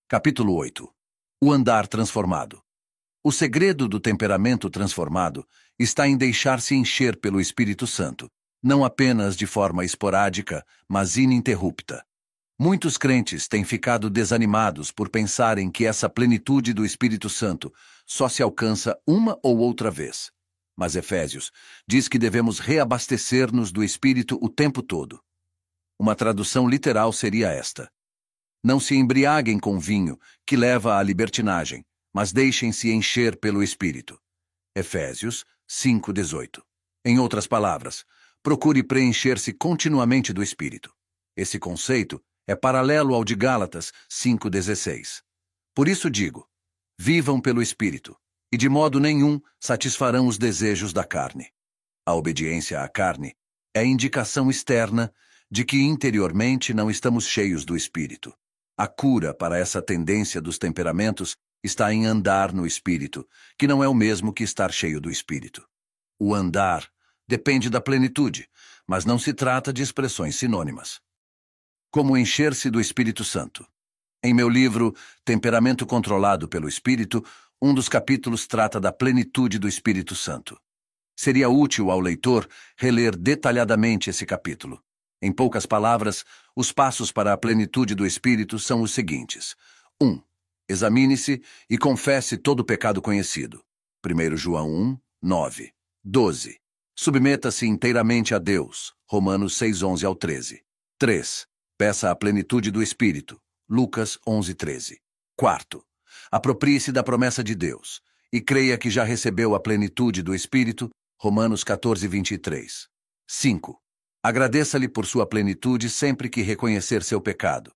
Capítulo 8. O andar transformado. O segredo do temperamento transformado está em deixar-se encher pelo Espírito Santo, não apenas de forma esporádica, mas ininterrupta. Muitos crentes têm ficado desanimados por pensarem que essa plenitude do Espírito Santo só se alcança uma ou outra vez. Mas Efésios diz que devemos reabastecer-nos do Espírito o tempo todo. Uma tradução literal seria esta: não se embriaguem com vinho, que leva à libertinagem, mas deixem-se encher pelo Espírito. Efésios 5:18. Em outras palavras, procure preencher-se continuamente do Espírito. Esse conceito é paralelo ao de Gálatas 5:16. Por isso digo, vivam pelo Espírito, e de modo nenhum satisfarão os desejos da carne. A obediência à carne é indicação externa de que interiormente não estamos cheios do Espírito. A cura para essa tendência dos temperamentos está em andar no Espírito, que não é o mesmo que estar cheio do Espírito. O andar depende da plenitude, mas não se trata de expressões sinônimas. Como encher-se do Espírito Santo? Em meu livro Temperamento Controlado pelo Espírito, um dos capítulos trata da plenitude do Espírito Santo. Seria útil ao leitor reler detalhadamente esse capítulo. Em poucas palavras, os passos para a plenitude do Espírito são os seguintes. 1. Examine-se e confesse todo o pecado conhecido. 1 João 1, 9. 12. Submeta-se inteiramente a Deus. Romanos 6, 11 ao 13. 3. Peça a plenitude do Espírito. Lucas 11, 13. 4. Aproprie-se da promessa de Deus e creia que já recebeu a plenitude do Espírito. Romanos 14, 23. 5. Agradeça-lhe por sua plenitude sempre que reconhecer seu pecado.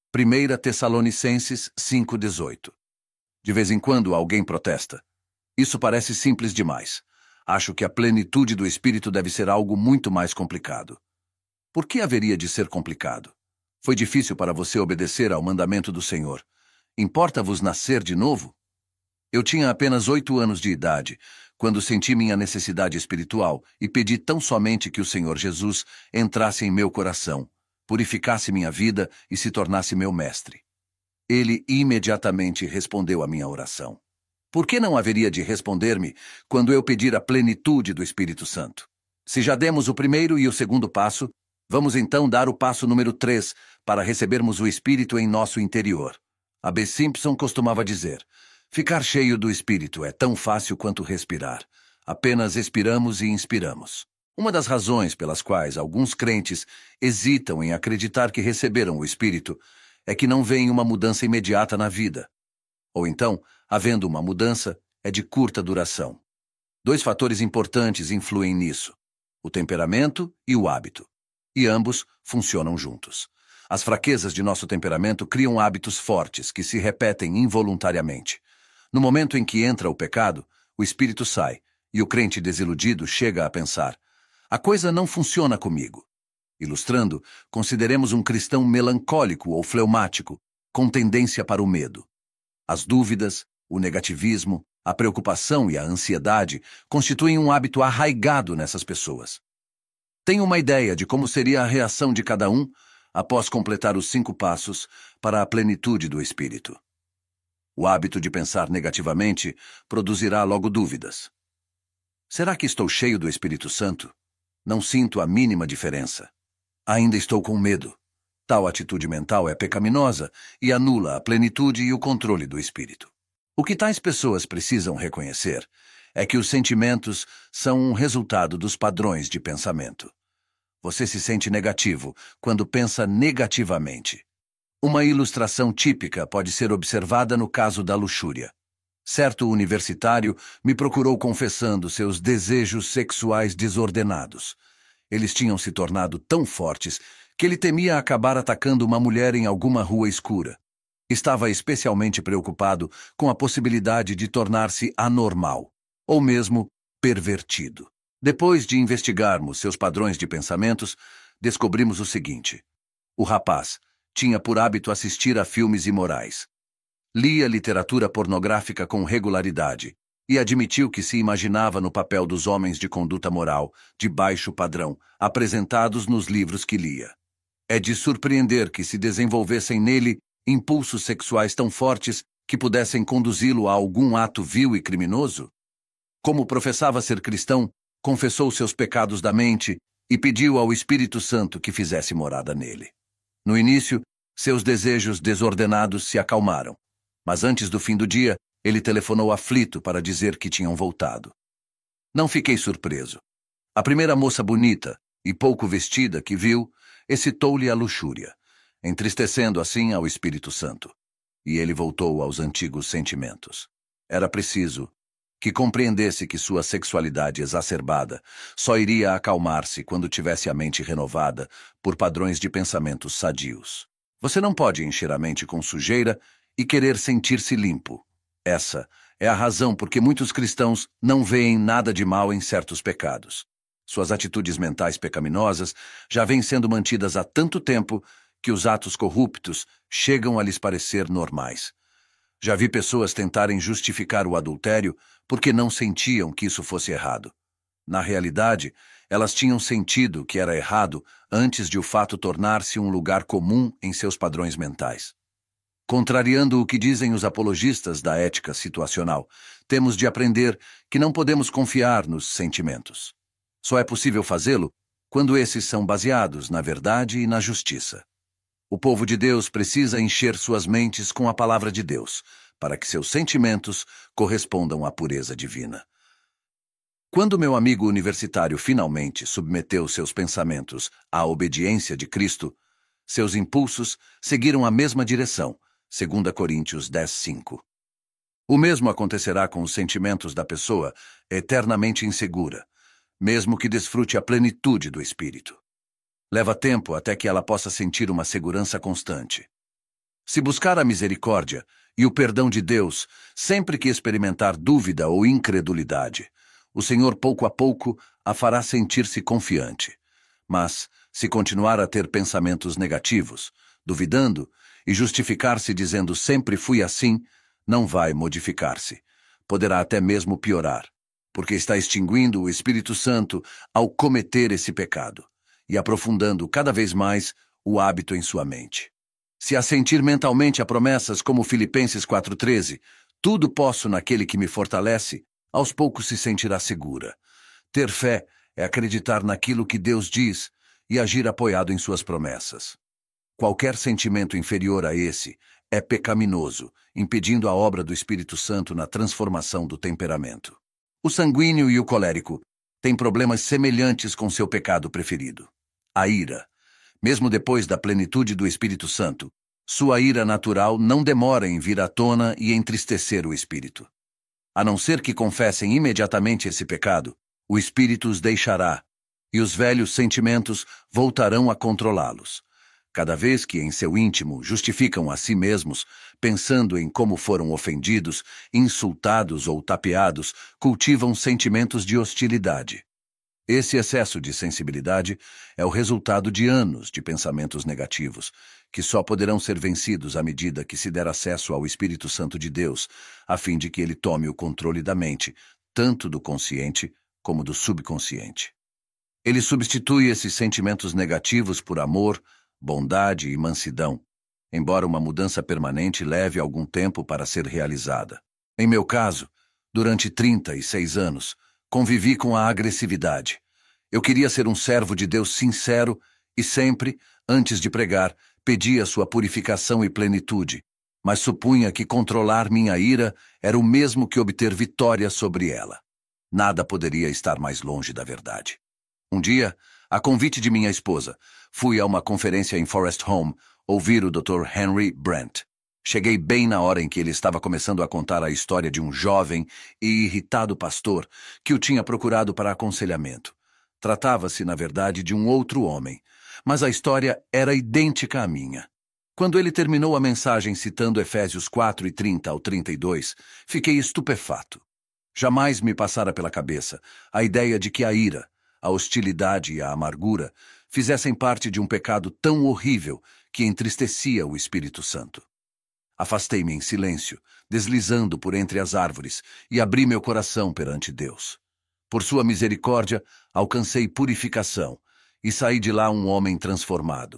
1 Tessalonicenses 5:18. De vez em quando alguém protesta. Isso parece simples demais. Acho que a plenitude do Espírito deve ser algo muito mais complicado. Por que haveria de ser complicado? Foi difícil para você obedecer ao mandamento do Senhor. Importa-vos nascer de novo? Eu tinha apenas 8 anos de idade, quando senti minha necessidade espiritual e pedi tão somente que o Senhor Jesus entrasse em meu coração, purificasse minha vida e se tornasse meu mestre. Ele imediatamente respondeu à minha oração. Por que não haveria de responder-me quando eu pedir a plenitude do Espírito Santo? Se já demos o primeiro e o segundo passo, vamos então dar o passo número 3 para recebermos o Espírito em nosso interior. A B. Simpson costumava dizer: ficar cheio do Espírito é tão fácil quanto respirar. Apenas expiramos e inspiramos. Uma das razões pelas quais alguns crentes hesitam em acreditar que receberam o Espírito é que não veem uma mudança imediata na vida. Ou então, havendo uma mudança, é de curta duração. 2 fatores importantes influem nisso: o temperamento e o hábito. E ambos funcionam juntos. As fraquezas de nosso temperamento criam hábitos fortes que se repetem involuntariamente. No momento em que entra o pecado, o espírito sai, e o crente desiludido chega a pensar: a coisa não funciona comigo. Ilustrando, consideremos um cristão melancólico ou fleumático, com tendência para o medo. As dúvidas, o negativismo, a preocupação e a ansiedade constituem um hábito arraigado nessas pessoas. Tenho uma ideia de como seria a reação de cada um após completar os 5 passos para a plenitude do Espírito. O hábito de pensar negativamente produzirá logo dúvidas. Será que estou cheio do Espírito Santo? Não sinto a mínima diferença. Ainda estou com medo. Tal atitude mental é pecaminosa e anula a plenitude e o controle do Espírito. O que tais pessoas precisam reconhecer é que os sentimentos são um resultado dos padrões de pensamento. Você se sente negativo quando pensa negativamente. Uma ilustração típica pode ser observada no caso da luxúria. Certo universitário me procurou confessando seus desejos sexuais desordenados. Eles tinham se tornado tão fortes que ele temia acabar atacando uma mulher em alguma rua escura. Estava especialmente preocupado com a possibilidade de tornar-se anormal, ou mesmo pervertido. Depois de investigarmos seus padrões de pensamentos, descobrimos o seguinte: o rapaz tinha por hábito assistir a filmes imorais. Lia literatura pornográfica com regularidade e admitiu que se imaginava no papel dos homens de conduta moral, de baixo padrão, apresentados nos livros que lia. É de surpreender que se desenvolvessem nele impulsos sexuais tão fortes que pudessem conduzi-lo a algum ato vil e criminoso? Como professava ser cristão, confessou seus pecados da mente e pediu ao Espírito Santo que fizesse morada nele. No início, seus desejos desordenados se acalmaram, mas antes do fim do dia, ele telefonou aflito para dizer que tinham voltado. Não fiquei surpreso. A primeira moça bonita e pouco vestida que viu, excitou-lhe a luxúria, entristecendo assim ao Espírito Santo. E ele voltou aos antigos sentimentos. Era preciso que compreendesse que sua sexualidade exacerbada só iria acalmar-se quando tivesse a mente renovada por padrões de pensamentos sadios. Você não pode encher a mente com sujeira e querer sentir-se limpo. Essa é a razão por que muitos cristãos não veem nada de mal em certos pecados. Suas atitudes mentais pecaminosas já vêm sendo mantidas há tanto tempo que os atos corruptos chegam a lhes parecer normais. Já vi pessoas tentarem justificar o adultério porque não sentiam que isso fosse errado. Na realidade, elas tinham sentido que era errado antes de o fato tornar-se um lugar comum em seus padrões mentais. Contrariando o que dizem os apologistas da ética situacional, temos de aprender que não podemos confiar nos sentimentos. Só é possível fazê-lo quando esses são baseados na verdade e na justiça. O povo de Deus precisa encher suas mentes com a palavra de Deus, para que seus sentimentos correspondam à pureza divina. Quando meu amigo universitário finalmente submeteu seus pensamentos à obediência de Cristo, seus impulsos seguiram a mesma direção, 2 Coríntios 10:5. O mesmo acontecerá com os sentimentos da pessoa eternamente insegura, mesmo que desfrute a plenitude do Espírito. Leva tempo até que ela possa sentir uma segurança constante. Se buscar a misericórdia e o perdão de Deus sempre que experimentar dúvida ou incredulidade, o Senhor pouco a pouco a fará sentir-se confiante. Mas, se continuar a ter pensamentos negativos, duvidando e justificar-se dizendo sempre fui assim, não vai modificar-se. Poderá até mesmo piorar, porque está extinguindo o Espírito Santo ao cometer esse pecado e aprofundando cada vez mais o hábito em sua mente. Se assentir mentalmente a promessas como Filipenses 4:13, tudo posso naquele que me fortalece, aos poucos se sentirá segura. Ter fé é acreditar naquilo que Deus diz e agir apoiado em suas promessas. Qualquer sentimento inferior a esse é pecaminoso, impedindo a obra do Espírito Santo na transformação do temperamento. O sanguíneo e o colérico têm problemas semelhantes com seu pecado preferido: a ira. Mesmo depois da plenitude do Espírito Santo, sua ira natural não demora em vir à tona e entristecer o Espírito. A não ser que confessem imediatamente esse pecado, o Espírito os deixará, e os velhos sentimentos voltarão a controlá-los. Cada vez que em seu íntimo justificam a si mesmos, pensando em como foram ofendidos, insultados ou tapeados, cultivam sentimentos de hostilidade. Esse excesso de sensibilidade é o resultado de anos de pensamentos negativos, que só poderão ser vencidos à medida que se der acesso ao Espírito Santo de Deus, a fim de que ele tome o controle da mente, tanto do consciente como do subconsciente. Ele substitui esses sentimentos negativos por amor, bondade e mansidão, embora uma mudança permanente leve algum tempo para ser realizada. Em meu caso, durante 36 anos, convivi com a agressividade. Eu queria ser um servo de Deus sincero e sempre, antes de pregar, pedia sua purificação e plenitude, mas supunha que controlar minha ira era o mesmo que obter vitória sobre ela. Nada poderia estar mais longe da verdade. Um dia, a convite de minha esposa, fui a uma conferência em Forest Home ouvir o Dr. Henry Brent. Cheguei bem na hora em que ele estava começando a contar a história de um jovem e irritado pastor que o tinha procurado para aconselhamento. Tratava-se, na verdade, de um outro homem, mas a história era idêntica à minha. Quando ele terminou a mensagem citando Efésios 4:30 ao 32, fiquei estupefato. Jamais me passara pela cabeça a ideia de que a ira, a hostilidade e a amargura fizessem parte de um pecado tão horrível que entristecia o Espírito Santo. Afastei-me em silêncio, deslizando por entre as árvores, e abri meu coração perante Deus. Por sua misericórdia, alcancei purificação, e saí de lá um homem transformado.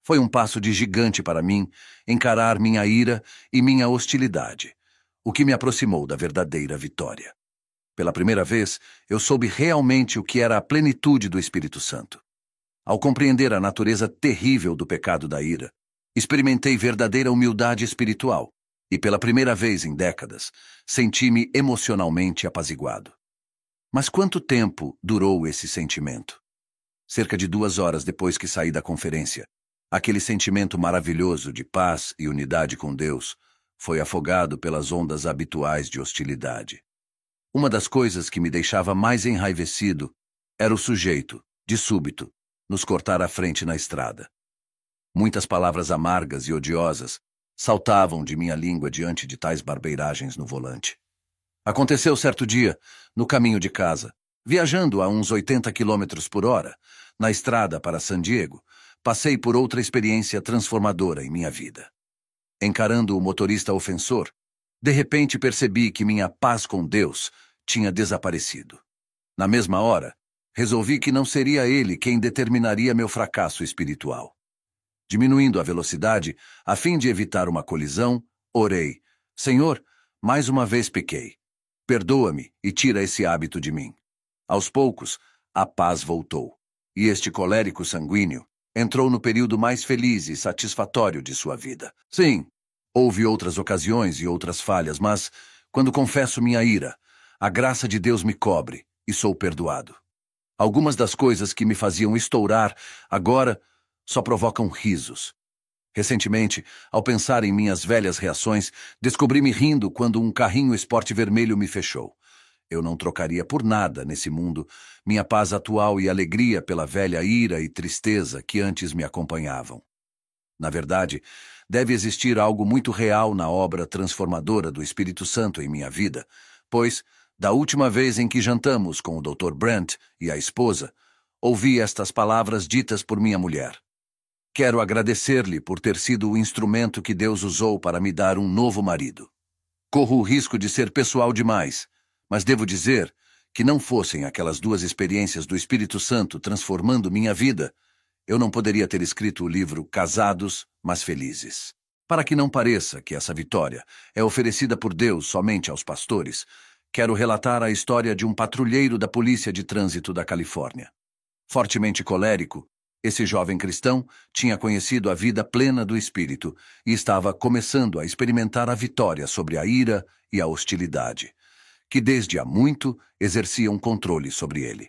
Foi um passo de gigante para mim encarar minha ira e minha hostilidade, o que me aproximou da verdadeira vitória. Pela primeira vez, eu soube realmente o que era a plenitude do Espírito Santo. Ao compreender a natureza terrível do pecado da ira, experimentei verdadeira humildade espiritual e, pela primeira vez em décadas, senti-me emocionalmente apaziguado. Mas quanto tempo durou esse sentimento? Cerca de 2 horas depois que saí da conferência, aquele sentimento maravilhoso de paz e unidade com Deus foi afogado pelas ondas habituais de hostilidade. Uma das coisas que me deixava mais enraivecido era o sujeito, de súbito, nos cortar a frente na estrada. Muitas palavras amargas e odiosas saltavam de minha língua diante de tais barbeiragens no volante. Aconteceu certo dia, no caminho de casa, viajando a uns 80 quilômetros por hora, na estrada para San Diego, passei por outra experiência transformadora em minha vida. Encarando o motorista ofensor, de repente percebi que minha paz com Deus tinha desaparecido. Na mesma hora, resolvi que não seria ele quem determinaria meu fracasso espiritual. Diminuindo a velocidade, a fim de evitar uma colisão, orei: Senhor, mais uma vez pequei. Perdoa-me e tira esse hábito de mim. Aos poucos, a paz voltou, e este colérico sanguíneo entrou no período mais feliz e satisfatório de sua vida. Sim, houve outras ocasiões e outras falhas, mas, quando confesso minha ira, a graça de Deus me cobre e sou perdoado. Algumas das coisas que me faziam estourar agora só provocam risos. Recentemente, ao pensar em minhas velhas reações, descobri-me rindo quando um carrinho esporte vermelho me fechou. Eu não trocaria por nada nesse mundo minha paz atual e alegria pela velha ira e tristeza que antes me acompanhavam. Na verdade, deve existir algo muito real na obra transformadora do Espírito Santo em minha vida, pois, da última vez em que jantamos com o Dr. Brent e a esposa, ouvi estas palavras ditas por minha mulher. Quero agradecer-lhe por ter sido o instrumento que Deus usou para me dar um novo marido. Corro o risco de ser pessoal demais, mas devo dizer que não fossem aquelas 2 experiências do Espírito Santo transformando minha vida, eu não poderia ter escrito o livro Casados, mas Felizes. Para que não pareça que essa vitória é oferecida por Deus somente aos pastores, quero relatar a história de um patrulheiro da Polícia de Trânsito da Califórnia. Fortemente colérico, esse jovem cristão tinha conhecido a vida plena do Espírito e estava começando a experimentar a vitória sobre a ira e a hostilidade, que desde há muito exerciam controle sobre ele.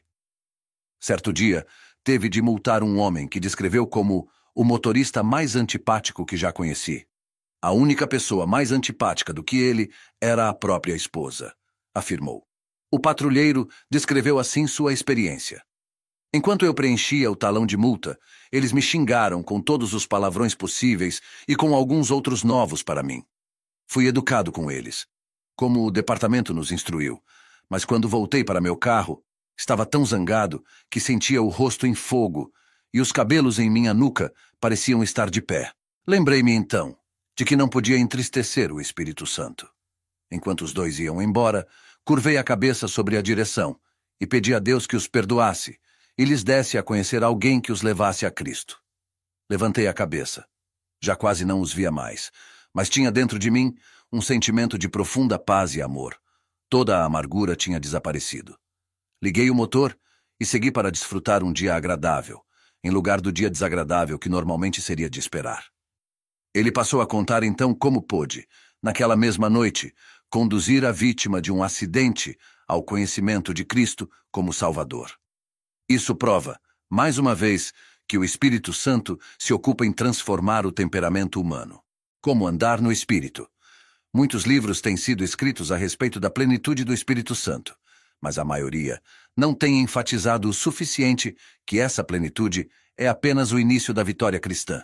Certo dia, teve de multar um homem que descreveu como o motorista mais antipático que já conheci. A única pessoa mais antipática do que ele era a própria esposa, afirmou. O patrulheiro descreveu assim sua experiência. Enquanto eu preenchia o talão de multa, eles me xingaram com todos os palavrões possíveis e com alguns outros novos para mim. Fui educado com eles, como o departamento nos instruiu, mas quando voltei para meu carro, estava tão zangado que sentia o rosto em fogo e os cabelos em minha nuca pareciam estar de pé. Lembrei-me então de que não podia entristecer o Espírito Santo. Enquanto os 2 iam embora, curvei a cabeça sobre a direção e pedi a Deus que os perdoasse e lhes desse a conhecer alguém que os levasse a Cristo. Levantei a cabeça. Já quase não os via mais, mas tinha dentro de mim um sentimento de profunda paz e amor. Toda a amargura tinha desaparecido. Liguei o motor e segui para desfrutar um dia agradável, em lugar do dia desagradável que normalmente seria de esperar. Ele passou a contar então como pôde, naquela mesma noite, conduzir a vítima de um acidente ao conhecimento de Cristo como Salvador. Isso prova, mais uma vez, que o Espírito Santo se ocupa em transformar o temperamento humano. Como andar no Espírito? Muitos livros têm sido escritos a respeito da plenitude do Espírito Santo, mas a maioria não tem enfatizado o suficiente que essa plenitude é apenas o início da vitória cristã.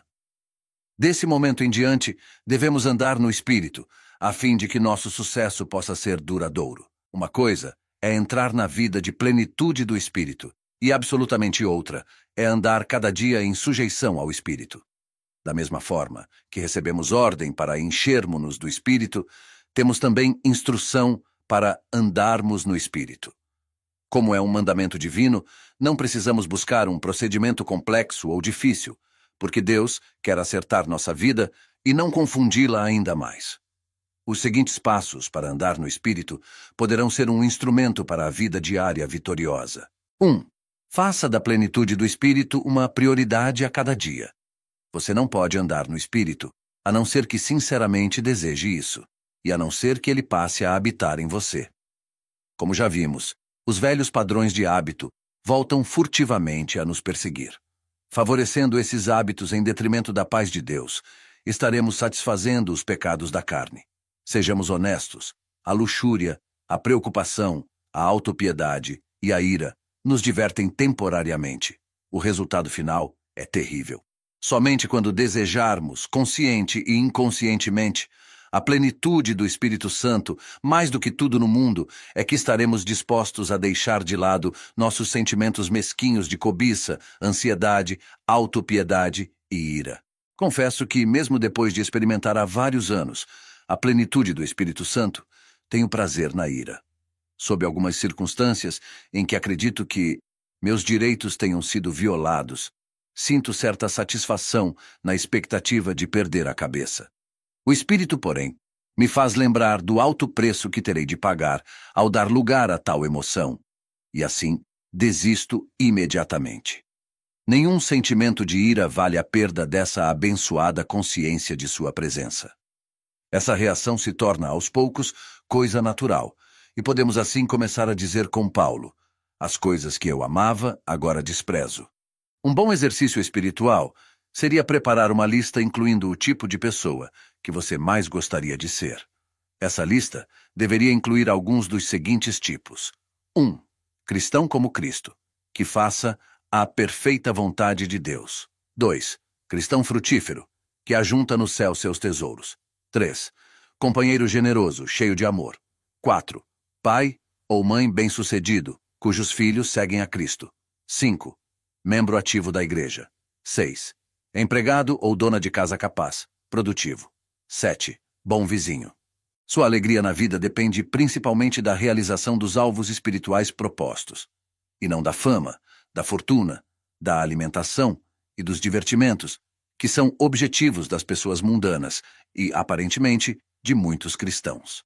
Desse momento em diante, devemos andar no Espírito, a fim de que nosso sucesso possa ser duradouro. Uma coisa é entrar na vida de plenitude do Espírito, e absolutamente outra é andar cada dia em sujeição ao Espírito. Da mesma forma que recebemos ordem para enchermos-nos do Espírito, temos também instrução para andarmos no Espírito. Como é um mandamento divino, não precisamos buscar um procedimento complexo ou difícil, porque Deus quer acertar nossa vida e não confundi-la ainda mais. Os seguintes passos para andar no Espírito poderão ser um instrumento para a vida diária vitoriosa. 1. Faça da plenitude do Espírito uma prioridade a cada dia. Você não pode andar no Espírito, a não ser que sinceramente deseje isso, e a não ser que ele passe a habitar em você. Como já vimos, os velhos padrões de hábito voltam furtivamente a nos perseguir. Favorecendo esses hábitos em detrimento da paz de Deus, estaremos satisfazendo os pecados da carne. Sejamos honestos, a luxúria, a preocupação, a autopiedade e a ira nos divertem temporariamente. O resultado final é terrível. Somente quando desejarmos, consciente e inconscientemente, a plenitude do Espírito Santo, mais do que tudo no mundo, é que estaremos dispostos a deixar de lado nossos sentimentos mesquinhos de cobiça, ansiedade, autopiedade e ira. Confesso que, mesmo depois de experimentar há vários anos a plenitude do Espírito Santo, tenho prazer na ira. Sob algumas circunstâncias em que acredito que meus direitos tenham sido violados, sinto certa satisfação na expectativa de perder a cabeça. O Espírito, porém, me faz lembrar do alto preço que terei de pagar ao dar lugar a tal emoção, e assim desisto imediatamente. Nenhum sentimento de ira vale a perda dessa abençoada consciência de sua presença. Essa reação se torna, aos poucos, coisa natural, e podemos assim começar a dizer com Paulo: as coisas que eu amava, agora desprezo. Um bom exercício espiritual seria preparar uma lista incluindo o tipo de pessoa que você mais gostaria de ser. Essa lista deveria incluir alguns dos seguintes tipos. 1. Cristão como Cristo, que faça a perfeita vontade de Deus. 2. Cristão frutífero, que ajunta no céu seus tesouros. 3. Companheiro generoso, cheio de amor. 4. Pai ou mãe bem-sucedido, cujos filhos seguem a Cristo. 5. Membro ativo da igreja. 6. Empregado ou dona de casa capaz, produtivo. 7. Bom vizinho. Sua alegria na vida depende principalmente da realização dos alvos espirituais propostos, e não da fama, da fortuna, da alimentação e dos divertimentos, que são objetivos das pessoas mundanas e, aparentemente, de muitos cristãos.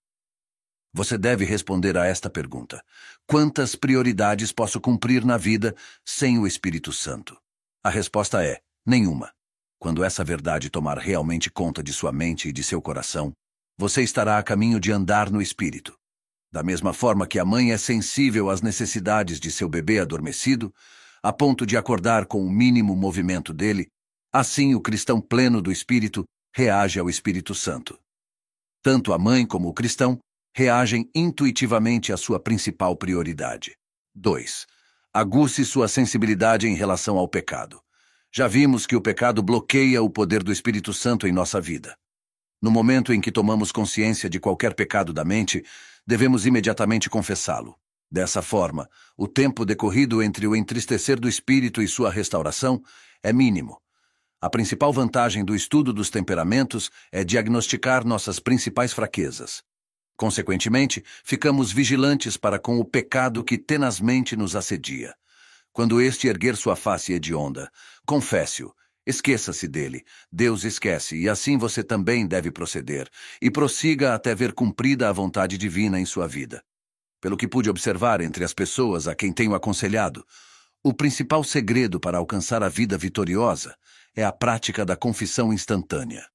Você deve responder a esta pergunta: quantas prioridades posso cumprir na vida sem o Espírito Santo? A resposta é: nenhuma. Quando essa verdade tomar realmente conta de sua mente e de seu coração, você estará a caminho de andar no Espírito. Da mesma forma que a mãe é sensível às necessidades de seu bebê adormecido, a ponto de acordar com o mínimo movimento dele, assim o cristão pleno do Espírito reage ao Espírito Santo. Tanto a mãe como o cristão reagem intuitivamente à sua principal prioridade. 2. Aguce sua sensibilidade em relação ao pecado. Já vimos que o pecado bloqueia o poder do Espírito Santo em nossa vida. No momento em que tomamos consciência de qualquer pecado da mente, devemos imediatamente confessá-lo. Dessa forma, o tempo decorrido entre o entristecer do espírito e sua restauração é mínimo. A principal vantagem do estudo dos temperamentos é diagnosticar nossas principais fraquezas. Consequentemente, ficamos vigilantes para com o pecado que tenazmente nos assedia. Quando este erguer sua face hedionda, confesse-o, esqueça-se dele, Deus esquece, e assim você também deve proceder, e prossiga até ver cumprida a vontade divina em sua vida. Pelo que pude observar entre as pessoas a quem tenho aconselhado, o principal segredo para alcançar a vida vitoriosa é a prática da confissão instantânea.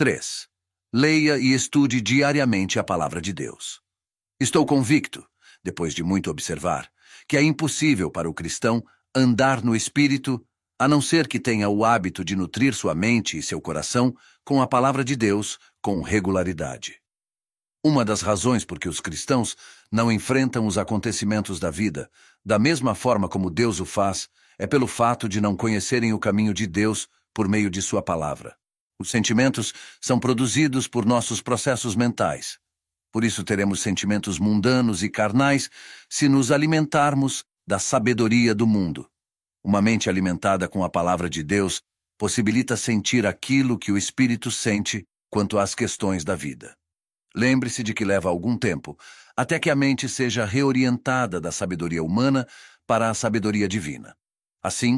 3. Leia e estude diariamente a palavra de Deus. Estou convicto, depois de muito observar, que é impossível para o cristão andar no Espírito, a não ser que tenha o hábito de nutrir sua mente e seu coração com a palavra de Deus com regularidade. Uma das razões por que os cristãos não enfrentam os acontecimentos da vida da mesma forma como Deus o faz é pelo fato de não conhecerem o caminho de Deus por meio de sua palavra. Os sentimentos são produzidos por nossos processos mentais. Por isso teremos sentimentos mundanos e carnais se nos alimentarmos da sabedoria do mundo. Uma mente alimentada com a palavra de Deus possibilita sentir aquilo que o Espírito sente quanto às questões da vida. Lembre-se de que leva algum tempo até que a mente seja reorientada da sabedoria humana para a sabedoria divina. Assim,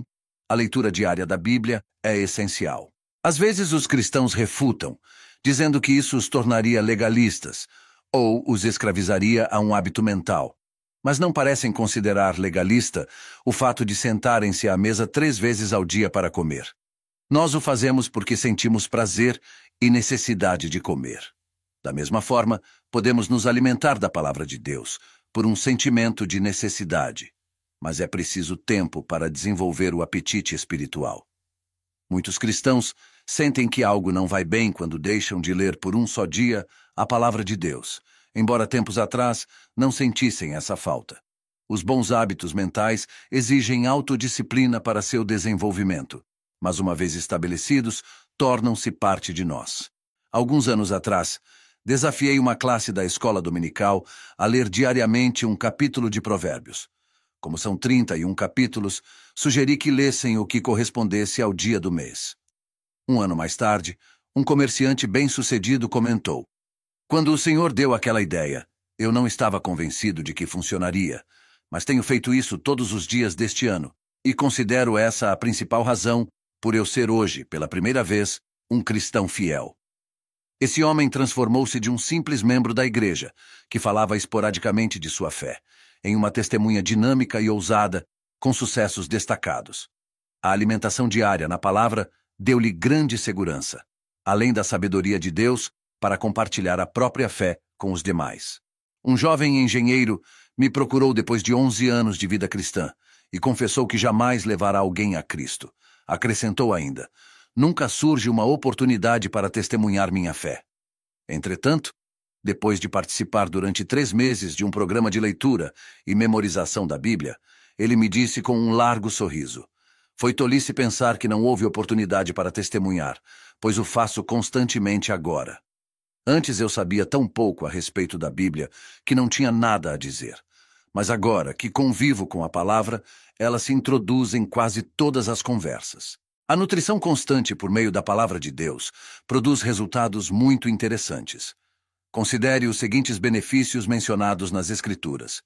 A leitura diária da Bíblia é essencial. Às vezes os cristãos refutam, dizendo que isso os tornaria legalistas ou os escravizaria a um hábito mental. Mas não parecem considerar legalista o fato de sentarem-se à mesa 3 vezes ao dia para comer. Nós o fazemos porque sentimos prazer e necessidade de comer. Da mesma forma, podemos nos alimentar da palavra de Deus por um sentimento de necessidade. Mas é preciso tempo para desenvolver o apetite espiritual. Muitos cristãos sentem que algo não vai bem quando deixam de ler por um só dia a palavra de Deus, embora tempos atrás não sentissem essa falta. Os bons hábitos mentais exigem autodisciplina para seu desenvolvimento, mas uma vez estabelecidos, tornam-se parte de nós. Alguns anos atrás, desafiei uma classe da escola dominical a ler diariamente um capítulo de Provérbios. Como são 31 capítulos, sugeri que lessem o que correspondesse ao dia do mês. Um ano mais tarde, um comerciante bem-sucedido comentou: "Quando o Senhor deu aquela ideia, eu não estava convencido de que funcionaria, mas tenho feito isso todos os dias deste ano, e considero essa a principal razão por eu ser hoje, pela primeira vez, um cristão fiel." Esse homem transformou-se de um simples membro da igreja, que falava esporadicamente de sua fé, em uma testemunha dinâmica e ousada, com sucessos destacados. A alimentação diária na palavra deu-lhe grande segurança, além da sabedoria de Deus para compartilhar a própria fé com os demais. Um jovem engenheiro me procurou depois de 11 anos de vida cristã e confessou que jamais levará alguém a Cristo. Acrescentou ainda: "Nunca surge uma oportunidade para testemunhar minha fé." Entretanto, depois de participar durante 3 meses de um programa de leitura e memorização da Bíblia, ele me disse com um largo sorriso: "Foi tolice pensar que não houve oportunidade para testemunhar, pois o faço constantemente agora. Antes eu sabia tão pouco a respeito da Bíblia que não tinha nada a dizer. Mas agora que convivo com a palavra, ela se introduz em quase todas as conversas." A nutrição constante por meio da palavra de Deus produz resultados muito interessantes. Considere os seguintes benefícios mencionados nas Escrituras.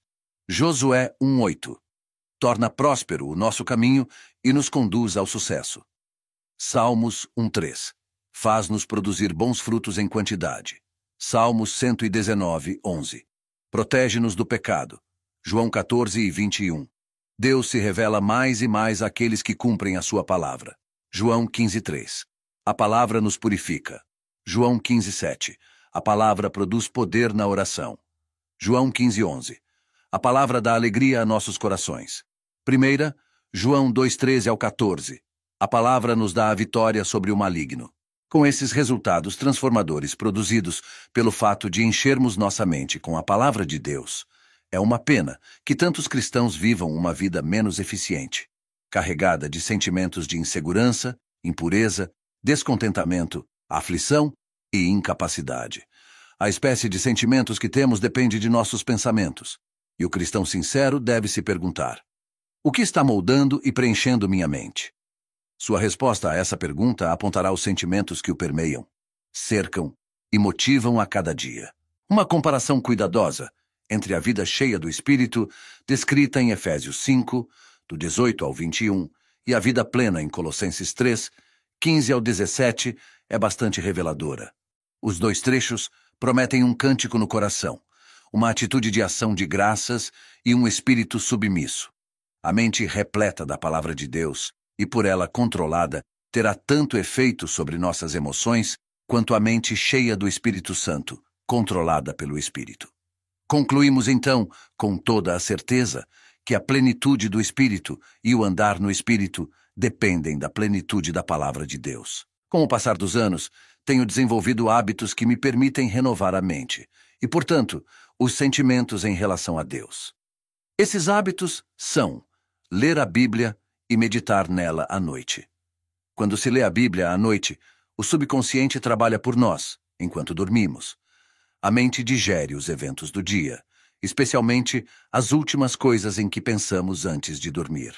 Josué 1:8. Torna próspero o nosso caminho e nos conduz ao sucesso. Salmos 1:3. Faz-nos produzir bons frutos em quantidade. Salmos 119:11. Protege-nos do pecado. João 14:21. Deus se revela mais e mais àqueles que cumprem a sua palavra. João 15:3. A palavra nos purifica. João 15:7. A palavra produz poder na oração. João 15:11. A palavra dá alegria a nossos corações. Primeira, João 2:13 ao 14. A palavra nos dá a vitória sobre o maligno. Com esses resultados transformadores produzidos pelo fato de enchermos nossa mente com a palavra de Deus, é uma pena que tantos cristãos vivam uma vida menos eficiente, carregada de sentimentos de insegurança, impureza, descontentamento, aflição e incapacidade. A espécie de sentimentos que temos depende de nossos pensamentos, e o cristão sincero deve se perguntar: o que está moldando e preenchendo minha mente? Sua resposta a essa pergunta apontará os sentimentos que o permeiam, cercam e motivam a cada dia. Uma comparação cuidadosa entre a vida cheia do Espírito, descrita em Efésios 5, do 18 ao 21, e a vida plena em Colossenses 3, 15 ao 17, é bastante reveladora. Os 2 trechos prometem um cântico no coração, uma atitude de ação de graças e um espírito submisso. A mente repleta da palavra de Deus e por ela controlada terá tanto efeito sobre nossas emoções quanto a mente cheia do Espírito Santo, controlada pelo Espírito. Concluímos então, com toda a certeza, que a plenitude do Espírito e o andar no Espírito dependem da plenitude da palavra de Deus. Com o passar dos anos, tenho desenvolvido hábitos que me permitem renovar a mente e, portanto, os sentimentos em relação a Deus. Esses hábitos são ler a Bíblia e meditar nela à noite. Quando se lê a Bíblia à noite, o subconsciente trabalha por nós, enquanto dormimos. A mente digere os eventos do dia, especialmente as últimas coisas em que pensamos antes de dormir.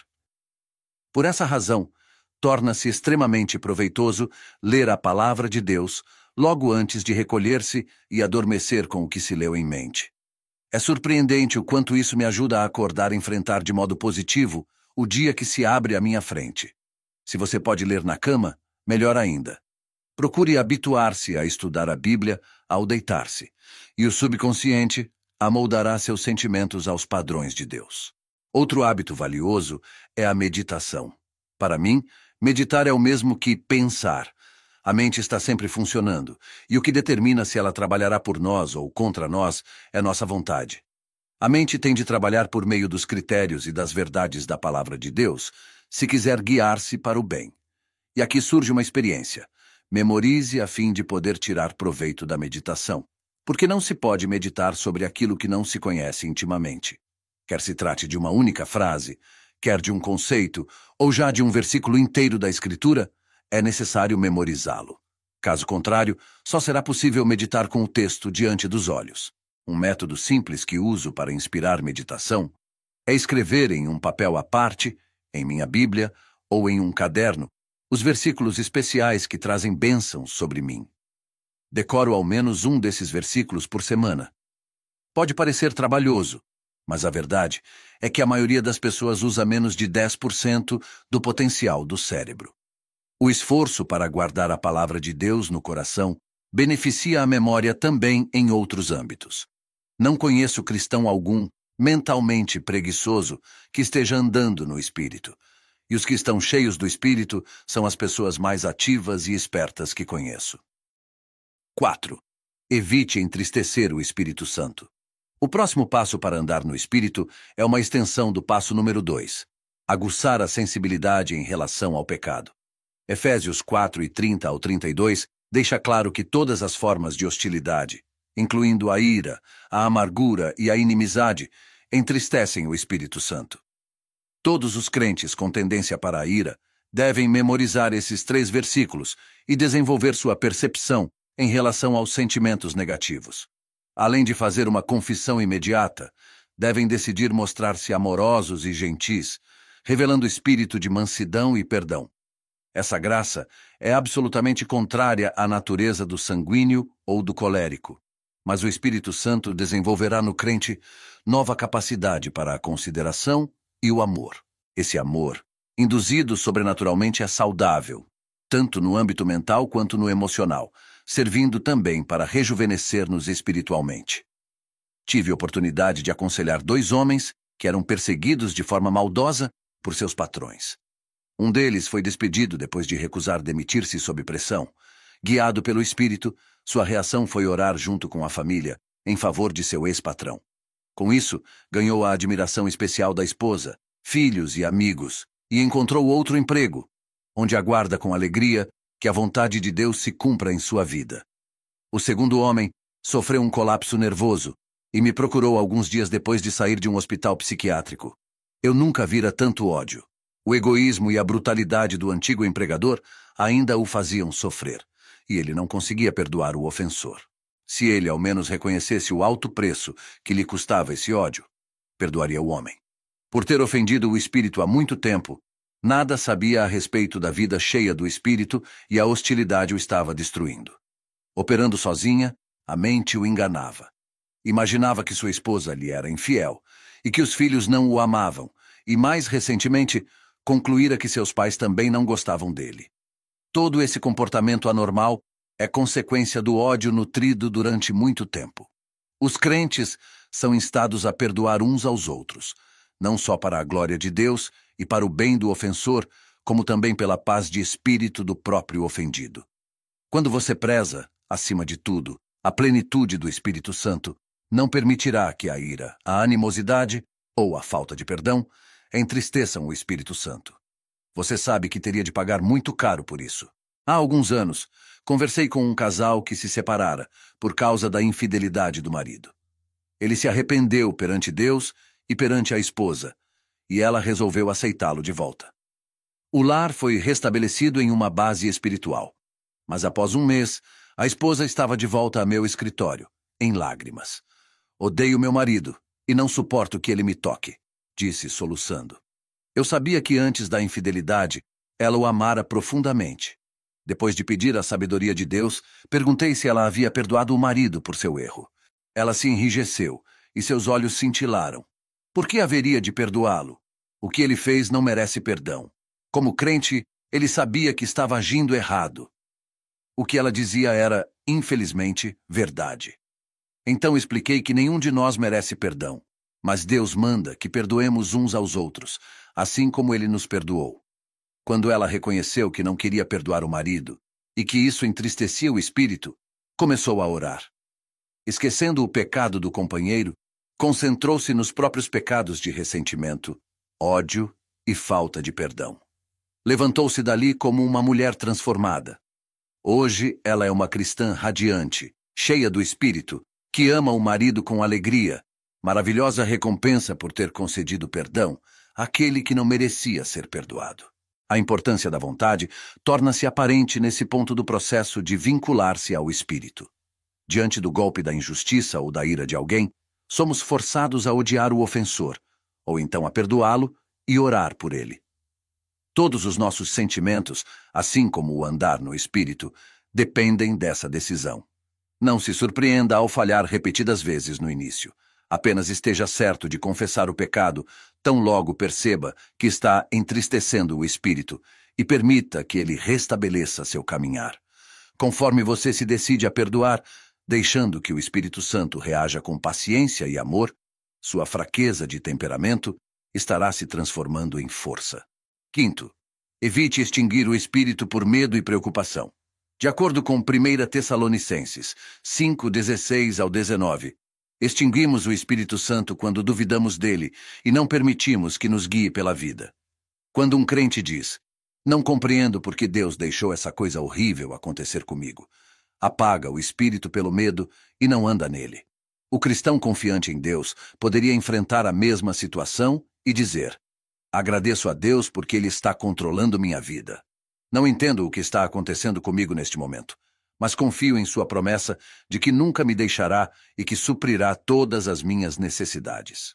Por essa razão, torna-se extremamente proveitoso ler a palavra de Deus logo antes de recolher-se e adormecer com o que se leu em mente. É surpreendente o quanto isso me ajuda a acordar e enfrentar de modo positivo o dia que se abre à minha frente. Se você pode ler na cama, melhor ainda. Procure habituar-se a estudar a Bíblia ao deitar-se, e o subconsciente amoldará seus sentimentos aos padrões de Deus. Outro hábito valioso é a meditação. Para mim, meditar é o mesmo que pensar. A mente está sempre funcionando, e o que determina se ela trabalhará por nós ou contra nós é nossa vontade. A mente tem de trabalhar por meio dos critérios e das verdades da palavra de Deus, se quiser guiar-se para o bem. E aqui surge uma experiência. Memorize a fim de poder tirar proveito da meditação, porque não se pode meditar sobre aquilo que não se conhece intimamente. Quer se trate de uma única frase, quer de um conceito, ou já de um versículo inteiro da Escritura, é necessário memorizá-lo. Caso contrário, só será possível meditar com o texto diante dos olhos. Um método simples que uso para inspirar meditação é escrever em um papel à parte, em minha Bíblia ou em um caderno, os versículos especiais que trazem bênçãos sobre mim. Decoro ao menos um desses versículos por semana. Pode parecer trabalhoso, mas a verdade é que a maioria das pessoas usa menos de 10% do potencial do cérebro. O esforço para guardar a palavra de Deus no coração beneficia a memória também em outros âmbitos. Não conheço cristão algum, mentalmente preguiçoso, que esteja andando no Espírito. E os que estão cheios do Espírito são as pessoas mais ativas e espertas que conheço. 4. Evite entristecer o Espírito Santo. O próximo passo para andar no Espírito é uma extensão do passo número 2. Aguçar a sensibilidade em relação ao pecado. Efésios 4:30 ao 32 deixa claro que todas as formas de hostilidade, incluindo a ira, a amargura e a inimizade, entristecem o Espírito Santo. Todos os crentes com tendência para a ira devem memorizar esses 3 versículos e desenvolver sua percepção em relação aos sentimentos negativos. Além de fazer uma confissão imediata, devem decidir mostrar-se amorosos e gentis, revelando espírito de mansidão e perdão. Essa graça é absolutamente contrária à natureza do sanguíneo ou do colérico, mas o Espírito Santo desenvolverá no crente nova capacidade para a consideração e o amor. Esse amor, induzido sobrenaturalmente, é saudável, tanto no âmbito mental quanto no emocional, servindo também para rejuvenescer-nos espiritualmente. Tive oportunidade de aconselhar 2 homens que eram perseguidos de forma maldosa por seus patrões. Um deles foi despedido depois de recusar demitir-se sob pressão. Guiado pelo Espírito, sua reação foi orar junto com a família em favor de seu ex-patrão. Com isso, ganhou a admiração especial da esposa, filhos e amigos, e encontrou outro emprego, onde aguarda com alegria que a vontade de Deus se cumpra em sua vida. O segundo homem sofreu um colapso nervoso e me procurou alguns dias depois de sair de um hospital psiquiátrico. Eu nunca vira tanto ódio. O egoísmo e a brutalidade do antigo empregador ainda o faziam sofrer, e ele não conseguia perdoar o ofensor. Se ele ao menos reconhecesse o alto preço que lhe custava esse ódio, perdoaria o homem. Por ter ofendido o Espírito há muito tempo, nada sabia a respeito da vida cheia do Espírito e a hostilidade o estava destruindo. Operando sozinha, a mente o enganava. Imaginava que sua esposa lhe era infiel e que os filhos não o amavam, e mais recentemente, concluíra que seus pais também não gostavam dele. Todo esse comportamento anormal é consequência do ódio nutrido durante muito tempo. Os crentes são instados a perdoar uns aos outros, não só para a glória de Deus e para o bem do ofensor, como também pela paz de espírito do próprio ofendido. Quando você preza, acima de tudo, a plenitude do Espírito Santo, não permitirá que a ira, a animosidade ou a falta de perdão entristeçam o Espírito Santo. Você sabe que teria de pagar muito caro por isso. Há alguns anos, conversei com um casal que se separara por causa da infidelidade do marido. Ele se arrependeu perante Deus e perante a esposa, e ela resolveu aceitá-lo de volta. O lar foi restabelecido em uma base espiritual, mas após um mês, a esposa estava de volta a meu escritório, em lágrimas. Odeio meu marido e não suporto que ele me toque, disse soluçando. Eu sabia que antes da infidelidade, ela o amara profundamente. Depois de pedir a sabedoria de Deus, perguntei se ela havia perdoado o marido por seu erro. Ela se enrijeceu e seus olhos cintilaram. Por que haveria de perdoá-lo? O que ele fez não merece perdão. Como crente, Ele sabia que estava agindo errado. O que ela dizia era, infelizmente, verdade. Então expliquei que nenhum de nós merece perdão, mas Deus manda que perdoemos uns aos outros, assim como Ele nos perdoou. Quando ela reconheceu que não queria perdoar o marido e que isso entristecia o espírito, começou a orar. Esquecendo o pecado do companheiro, concentrou-se nos próprios pecados de ressentimento, ódio e falta de perdão. Levantou-se dali como uma mulher transformada. Hoje ela é uma cristã radiante, cheia do espírito, que ama o marido com alegria, maravilhosa recompensa por ter concedido perdão àquele que não merecia ser perdoado. A importância da vontade torna-se aparente nesse ponto do processo de vincular-se ao espírito. Diante do golpe da injustiça ou da ira de alguém, somos forçados a odiar o ofensor, ou então a perdoá-lo e orar por ele. Todos os nossos sentimentos, assim como o andar no espírito, dependem dessa decisão. Não se surpreenda ao falhar repetidas vezes no início. Apenas esteja certo de confessar o pecado, tão logo perceba que está entristecendo o espírito e permita que ele restabeleça seu caminhar. Conforme você se decide a perdoar, deixando que o Espírito Santo reaja com paciência e amor, sua fraqueza de temperamento estará se transformando em força. Quinto, evite extinguir o espírito por medo e preocupação. De acordo com 1 Tessalonicenses 5:16-19, extinguimos o Espírito Santo quando duvidamos dele e não permitimos que nos guie pela vida. Quando um crente diz, não compreendo por que Deus deixou essa coisa horrível acontecer comigo, apaga o espírito pelo medo e não anda nele. O cristão confiante em Deus poderia enfrentar a mesma situação e dizer, agradeço a Deus porque Ele está controlando minha vida. Não entendo o que está acontecendo comigo neste momento, mas confio em sua promessa de que nunca me deixará e que suprirá todas as minhas necessidades.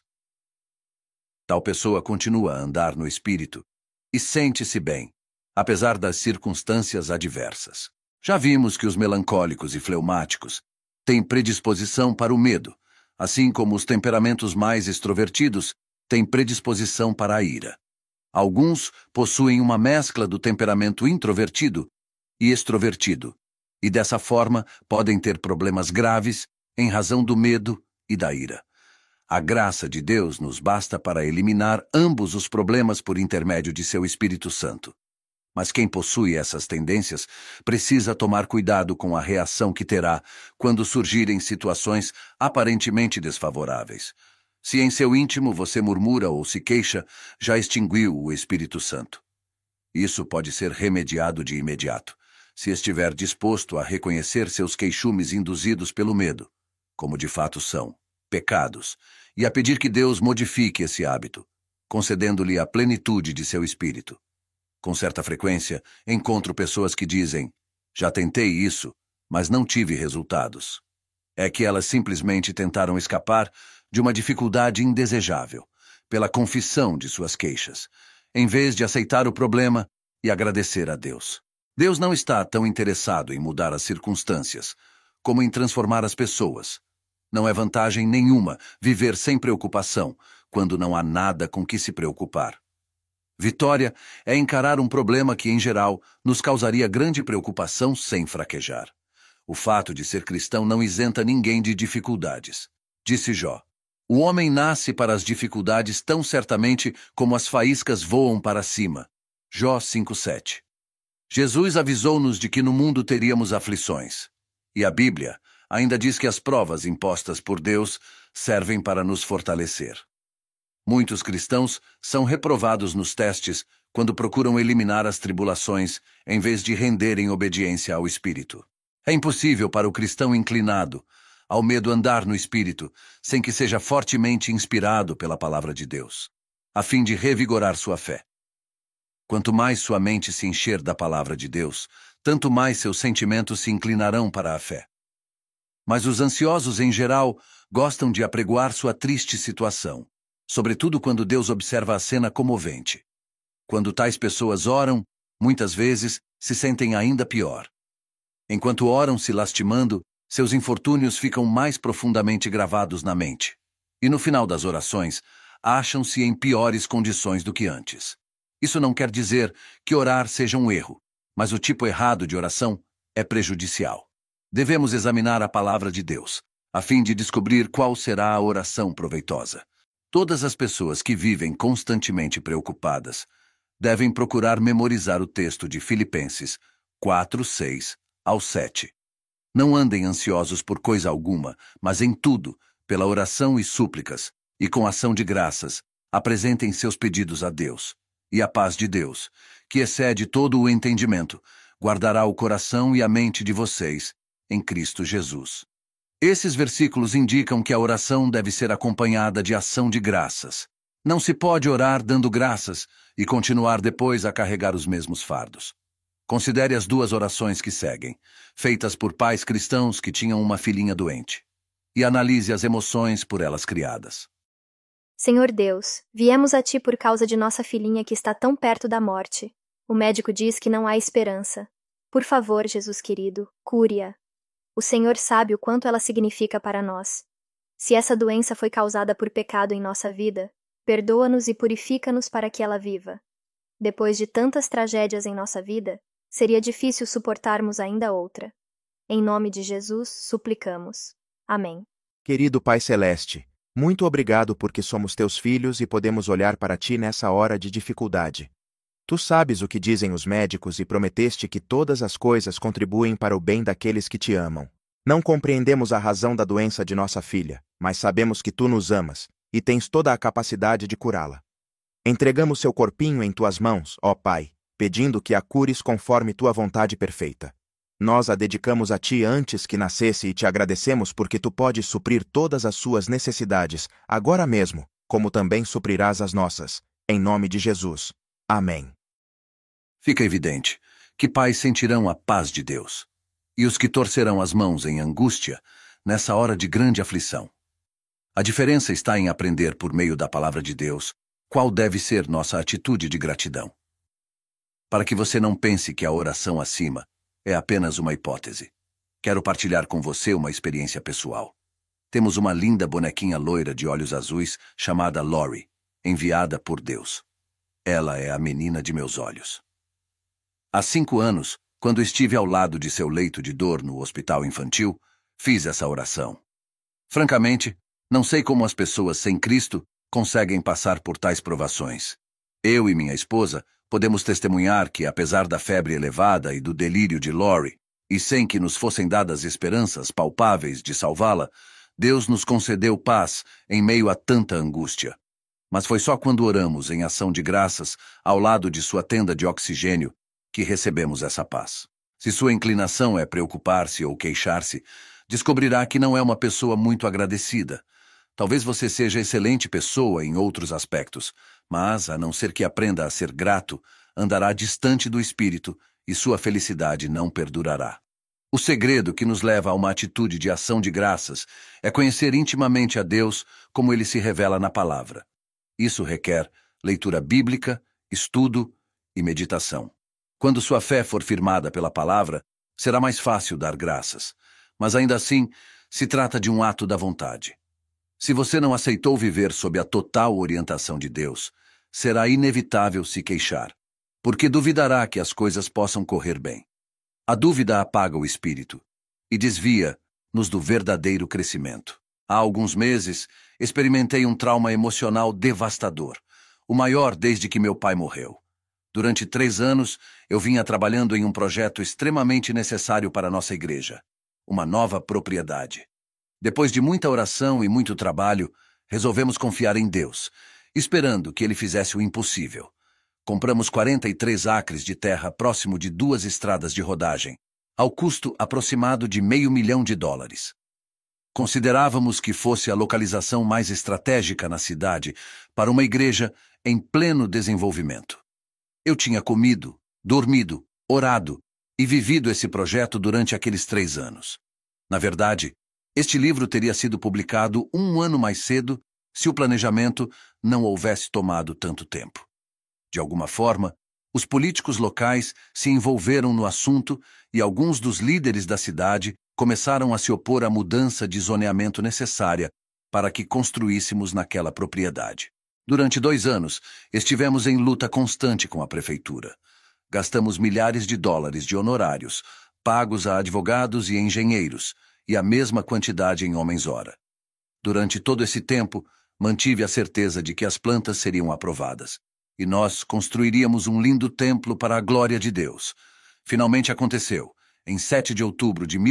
Tal pessoa continua a andar no espírito e sente-se bem, apesar das circunstâncias adversas. Já vimos que os melancólicos e fleumáticos têm predisposição para o medo, assim como os temperamentos mais extrovertidos têm predisposição para a ira. Alguns possuem uma mescla do temperamento introvertido e extrovertido, e dessa forma podem ter problemas graves em razão do medo e da ira. A graça de Deus nos basta para eliminar ambos os problemas por intermédio de seu Espírito Santo. Mas quem possui essas tendências precisa tomar cuidado com a reação que terá quando surgirem situações aparentemente desfavoráveis. Se em seu íntimo você murmura ou se queixa, já extinguiu o Espírito Santo. Isso pode ser remediado de imediato, se estiver disposto a reconhecer seus queixumes induzidos pelo medo, como de fato são, pecados, e a pedir que Deus modifique esse hábito, concedendo-lhe a plenitude de seu espírito. Com certa frequência, encontro pessoas que dizem, já tentei isso, mas não tive resultados. É que elas simplesmente tentaram escapar de uma dificuldade indesejável, pela confissão de suas queixas, em vez de aceitar o problema e agradecer a Deus. Deus não está tão interessado em mudar as circunstâncias, como em transformar as pessoas. Não é vantagem nenhuma viver sem preocupação, quando não há nada com que se preocupar. Vitória é encarar um problema que, em geral, nos causaria grande preocupação sem fraquejar. O fato de ser cristão não isenta ninguém de dificuldades. Disse Jó, o homem nasce para as dificuldades tão certamente como as faíscas voam para cima. Jó 5:7. Jesus avisou-nos de que no mundo teríamos aflições. E a Bíblia ainda diz que as provas impostas por Deus servem para nos fortalecer. Muitos cristãos são reprovados nos testes quando procuram eliminar as tribulações em vez de renderem obediência ao Espírito. É impossível para o cristão inclinado ao medo andar no Espírito sem que seja fortemente inspirado pela palavra de Deus, a fim de revigorar sua fé. Quanto mais sua mente se encher da palavra de Deus, tanto mais seus sentimentos se inclinarão para a fé. Mas os ansiosos, em geral, gostam de apregoar sua triste situação, sobretudo quando Deus observa a cena comovente. Quando tais pessoas oram, muitas vezes se sentem ainda pior. Enquanto oram se lastimando, seus infortúnios ficam mais profundamente gravados na mente. E no final das orações, acham-se em piores condições do que antes. Isso não quer dizer que orar seja um erro, mas o tipo errado de oração é prejudicial. Devemos examinar a palavra de Deus, a fim de descobrir qual será a oração proveitosa. Todas as pessoas que vivem constantemente preocupadas devem procurar memorizar o texto de Filipenses 4, 6 ao 7. Não andem ansiosos por coisa alguma, mas em tudo, pela oração e súplicas, e com ação de graças, apresentem seus pedidos a Deus. E a paz de Deus, que excede todo o entendimento, guardará o coração e a mente de vocês, em Cristo Jesus. Esses versículos indicam que a oração deve ser acompanhada de ação de graças. Não se pode orar dando graças e continuar depois a carregar os mesmos fardos. Considere as duas orações que seguem, feitas por pais cristãos que tinham uma filhinha doente, e analise as emoções por elas criadas. Senhor Deus, viemos a Ti por causa de nossa filhinha que está tão perto da morte. O médico diz que não há esperança. Por favor, Jesus querido, cure-a. O Senhor sabe o quanto ela significa para nós. Se essa doença foi causada por pecado em nossa vida, perdoa-nos e purifica-nos para que ela viva. Depois de tantas tragédias em nossa vida, seria difícil suportarmos ainda outra. Em nome de Jesus, suplicamos. Amém. Querido Pai Celeste, muito obrigado porque somos teus filhos e podemos olhar para ti nessa hora de dificuldade. Tu sabes o que dizem os médicos e prometeste que todas as coisas contribuem para o bem daqueles que te amam. Não compreendemos a razão da doença de nossa filha, mas sabemos que tu nos amas e tens toda a capacidade de curá-la. Entregamos seu corpinho em tuas mãos, ó Pai, pedindo que a cures conforme tua vontade perfeita. Nós a dedicamos a ti antes que nascesse e te agradecemos porque tu podes suprir todas as suas necessidades, agora mesmo, como também suprirás as nossas. Em nome de Jesus. Amém. Fica evidente que pais sentirão a paz de Deus, e os que torcerão as mãos em angústia nessa hora de grande aflição. A diferença está em aprender por meio da palavra de Deus qual deve ser nossa atitude de gratidão. Para que você não pense que a oração acima é apenas uma hipótese, quero partilhar com você uma experiência pessoal. Temos uma linda bonequinha loira de olhos azuis chamada Lori, enviada por Deus. Ela é a menina de meus olhos. Há 5 anos, quando estive ao lado de seu leito de dor no hospital infantil, fiz essa oração. Francamente, não sei como as pessoas sem Cristo conseguem passar por tais provações. Eu e minha esposa podemos testemunhar que, apesar da febre elevada e do delírio de Lori, e sem que nos fossem dadas esperanças palpáveis de salvá-la, Deus nos concedeu paz em meio a tanta angústia. Mas foi só quando oramos em ação de graças ao lado de sua tenda de oxigênio que recebemos essa paz. Se sua inclinação é preocupar-se ou queixar-se, descobrirá que não é uma pessoa muito agradecida. Talvez você seja excelente pessoa em outros aspectos, mas, a não ser que aprenda a ser grato, andará distante do Espírito e sua felicidade não perdurará. O segredo que nos leva a uma atitude de ação de graças é conhecer intimamente a Deus como ele se revela na palavra. Isso requer leitura bíblica, estudo e meditação. Quando sua fé for firmada pela palavra, será mais fácil dar graças. Mas ainda assim, se trata de um ato da vontade. Se você não aceitou viver sob a total orientação de Deus, será inevitável se queixar, porque duvidará que as coisas possam correr bem. A dúvida apaga o espírito e desvia-nos do verdadeiro crescimento. Há alguns meses, experimentei um trauma emocional devastador, o maior desde que meu pai morreu. Durante 3 anos, eu vinha trabalhando em um projeto extremamente necessário para a nossa igreja, uma nova propriedade. Depois de muita oração e muito trabalho, resolvemos confiar em Deus, esperando que Ele fizesse o impossível. Compramos 43 acres de terra próximo de 2 estradas de rodagem, ao custo aproximado de $500.000. Considerávamos que fosse a localização mais estratégica na cidade para uma igreja em pleno desenvolvimento. Eu tinha comido, dormido, orado e vivido esse projeto durante aqueles 3 anos. Na verdade, este livro teria sido publicado 1 ano mais cedo se o planejamento não houvesse tomado tanto tempo. De alguma forma, os políticos locais se envolveram no assunto e alguns dos líderes da cidade começaram a se opor à mudança de zoneamento necessária para que construíssemos naquela propriedade. Durante 2 anos, estivemos em luta constante com a prefeitura. Gastamos milhares de dólares de honorários, pagos a advogados e engenheiros, e a mesma quantidade em homens-hora. Durante todo esse tempo, mantive a certeza de que as plantas seriam aprovadas, e nós construiríamos um lindo templo para a glória de Deus. Finalmente aconteceu, em 7 de outubro de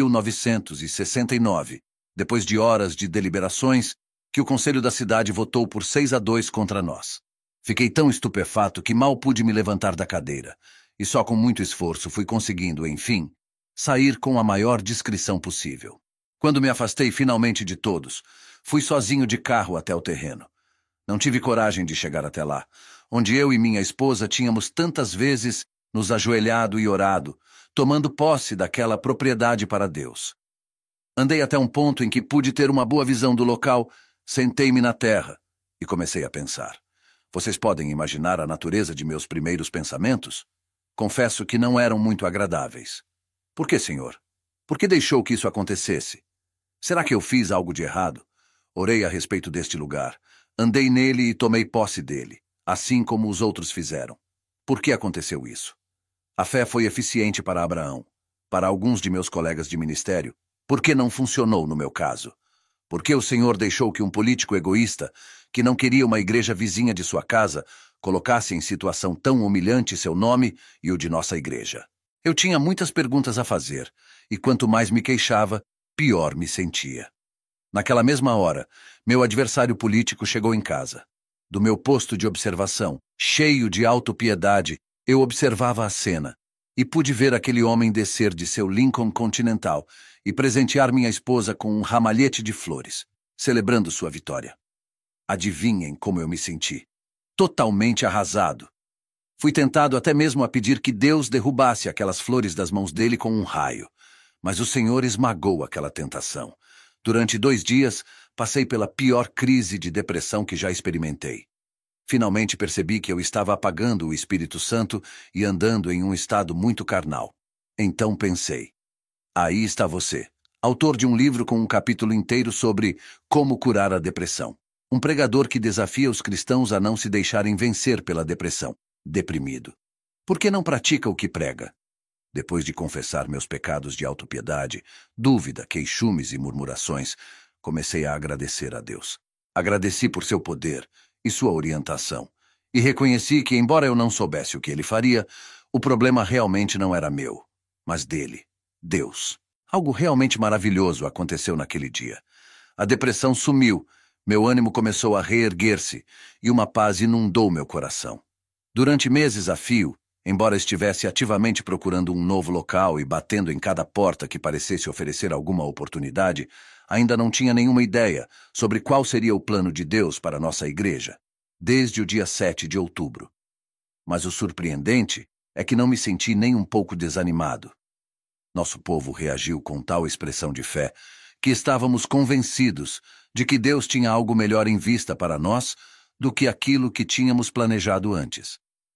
1969, depois de horas de deliberações, que o Conselho da cidade votou por 6-2 contra nós. Fiquei tão estupefato que mal pude me levantar da cadeira, e só com muito esforço fui conseguindo, enfim, sair com a maior discrição possível. Quando me afastei finalmente de todos, fui sozinho de carro até o terreno. Não tive coragem de chegar até lá, onde eu e minha esposa tínhamos tantas vezes nos ajoelhado e orado, tomando posse daquela propriedade para Deus. Andei até um ponto em que pude ter uma boa visão do local, sentei-me na terra e comecei a pensar. Vocês podem imaginar a natureza de meus primeiros pensamentos? Confesso que não eram muito agradáveis. Por que, Senhor? Por que deixou que isso acontecesse? Será que eu fiz algo de errado? Orei a respeito deste lugar. Andei nele e tomei posse dele, assim como os outros fizeram. Por que aconteceu isso? A fé foi eficiente para Abraão. Para alguns de meus colegas de ministério, por que não funcionou no meu caso? Por que o Senhor deixou que um político egoísta, que não queria uma igreja vizinha de sua casa, colocasse em situação tão humilhante seu nome e o de nossa igreja? Eu tinha muitas perguntas a fazer, e quanto mais me queixava, pior me sentia. Naquela mesma hora, meu adversário político chegou em casa. Do meu posto de observação, cheio de autopiedade, eu observava a cena, e pude ver aquele homem descer de seu Lincoln Continental e presentear minha esposa com um ramalhete de flores, celebrando sua vitória. Adivinhem como eu me senti. Totalmente arrasado. Fui tentado até mesmo a pedir que Deus derrubasse aquelas flores das mãos dele com um raio, mas o Senhor esmagou aquela tentação. Durante 2 dias, passei pela pior crise de depressão que já experimentei. Finalmente percebi que eu estava apagando o Espírito Santo e andando em um estado muito carnal. Então pensei, aí está você, autor de um livro com um capítulo inteiro sobre como curar a depressão. Um pregador que desafia os cristãos a não se deixarem vencer pela depressão. Deprimido. Por que não pratica o que prega? Depois de confessar meus pecados de autopiedade, dúvida, queixumes e murmurações, comecei a agradecer a Deus. Agradeci por seu poder e sua orientação, e reconheci que, embora eu não soubesse o que ele faria, o problema realmente não era meu, mas dele, Deus. Algo realmente maravilhoso aconteceu naquele dia. A depressão sumiu, meu ânimo começou a reerguer-se, e uma paz inundou meu coração. Durante meses a fio, embora estivesse ativamente procurando um novo local e batendo em cada porta que parecesse oferecer alguma oportunidade, ainda não tinha nenhuma ideia sobre qual seria o plano de Deus para nossa igreja, desde o dia 7 de outubro. Mas o surpreendente é que não me senti nem um pouco desanimado. Nosso povo reagiu com tal expressão de fé que estávamos convencidos de que Deus tinha algo melhor em vista para nós do que aquilo que tínhamos planejado antes.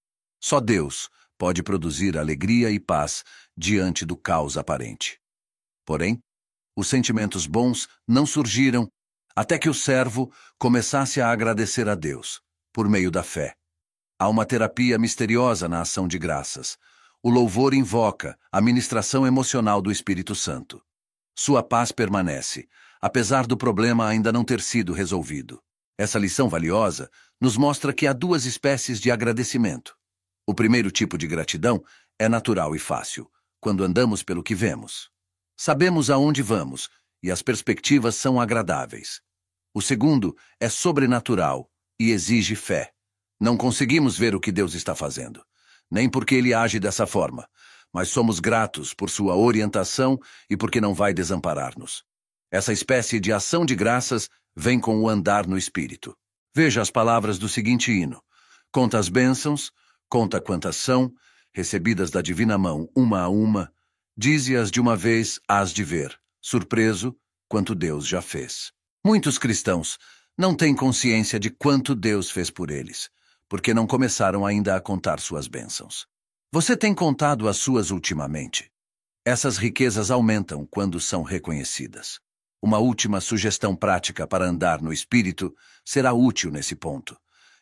Só Deus pode produzir alegria e paz diante do caos aparente. Porém, os sentimentos bons não surgiram até que o servo começasse a agradecer a Deus, por meio da fé. Há uma terapia misteriosa na ação de graças. O louvor invoca a ministração emocional do Espírito Santo. Sua paz permanece, apesar do problema ainda não ter sido resolvido. Essa lição valiosa nos mostra que há 2 espécies de agradecimento. O primeiro tipo de gratidão é natural e fácil, quando andamos pelo que vemos. Sabemos aonde vamos e as perspectivas são agradáveis. O segundo é sobrenatural e exige fé. Não conseguimos ver o que Deus está fazendo, nem porque Ele age dessa forma, mas somos gratos por sua orientação e porque não vai desamparar-nos. Essa espécie de ação de graças vem com o andar no Espírito. Veja as palavras do seguinte hino. Conta as bênçãos, conta quantas são, recebidas da divina mão, uma a uma, dize-as de uma vez, hás de ver, surpreso, quanto Deus já fez. Muitos cristãos não têm consciência de quanto Deus fez por eles, porque não começaram ainda a contar suas bênçãos. Você tem contado as suas ultimamente? Essas riquezas aumentam quando são reconhecidas. Uma última sugestão prática para andar no Espírito será útil nesse ponto.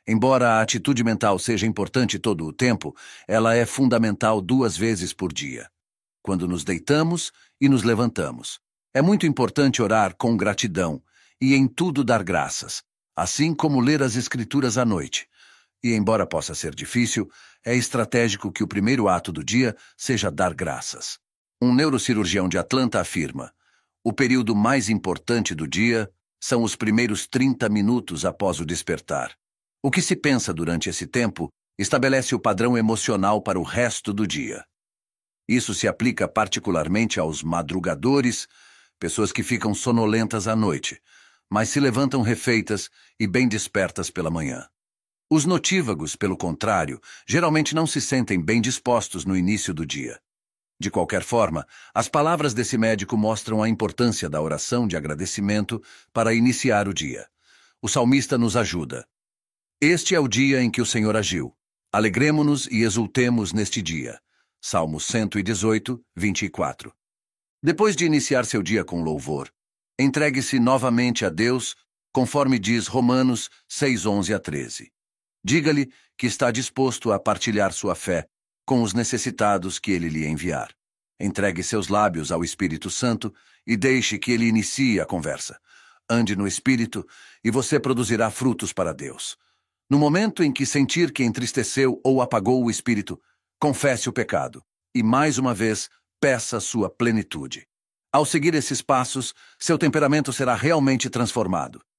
Embora a atitude mental seja importante todo o tempo, ela é fundamental 2 vezes por dia. Quando nos deitamos e nos levantamos. É muito importante orar com gratidão e em tudo dar graças, assim como ler as Escrituras à noite. E embora possa ser difícil, é estratégico que o primeiro ato do dia seja dar graças. Um neurocirurgião de Atlanta afirma: o período mais importante do dia são os primeiros 30 minutos após o despertar. O que se pensa durante esse tempo estabelece o padrão emocional para o resto do dia. Isso se aplica particularmente aos madrugadores, pessoas que ficam sonolentas à noite, mas se levantam refeitas e bem despertas pela manhã. Os notívagos, pelo contrário, geralmente não se sentem bem dispostos no início do dia. De qualquer forma, as palavras desse médico mostram a importância da oração de agradecimento para iniciar o dia. O salmista nos ajuda. Este é o dia em que o Senhor agiu. Alegremo-nos e exultemos neste dia. Salmo 118, 24. Depois de iniciar seu dia com louvor, entregue-se novamente a Deus, conforme diz Romanos 6, 11 a 13. Diga-lhe que está disposto a partilhar sua fé com os necessitados que ele lhe enviar. Entregue seus lábios ao Espírito Santo e deixe que ele inicie a conversa. Ande no Espírito e você produzirá frutos para Deus. No momento em que sentir que entristeceu ou apagou o Espírito, confesse o pecado e, mais uma vez, peça sua plenitude. Ao seguir esses passos, seu temperamento será realmente transformado.